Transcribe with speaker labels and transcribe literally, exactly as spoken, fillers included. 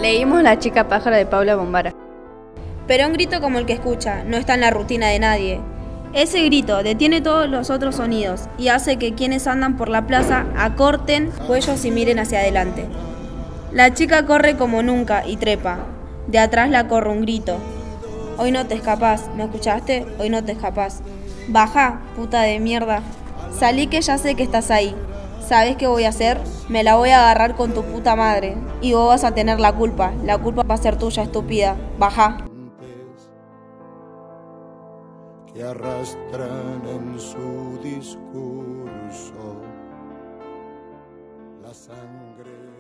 Speaker 1: Leímos La chica pájara de Paula Bombara.
Speaker 2: Pero un grito como el que escucha no está en la rutina de nadie. Ese grito detiene todos los otros sonidos y hace que quienes andan por la plaza acorten cuellos y miren hacia adelante. La chica corre como nunca y trepa. De atrás la corre un grito. Hoy no te escapás, ¿me escuchaste? Hoy no te escapás. Baja, puta de mierda. Salí que ya sé que estás ahí. ¿Sabes qué voy a hacer? Me la voy a agarrar con tu puta madre. Y vos vas a tener la culpa. La culpa va a ser tuya, estúpida. Baja.
Speaker 3: Que arrastran en su discurso la sangre.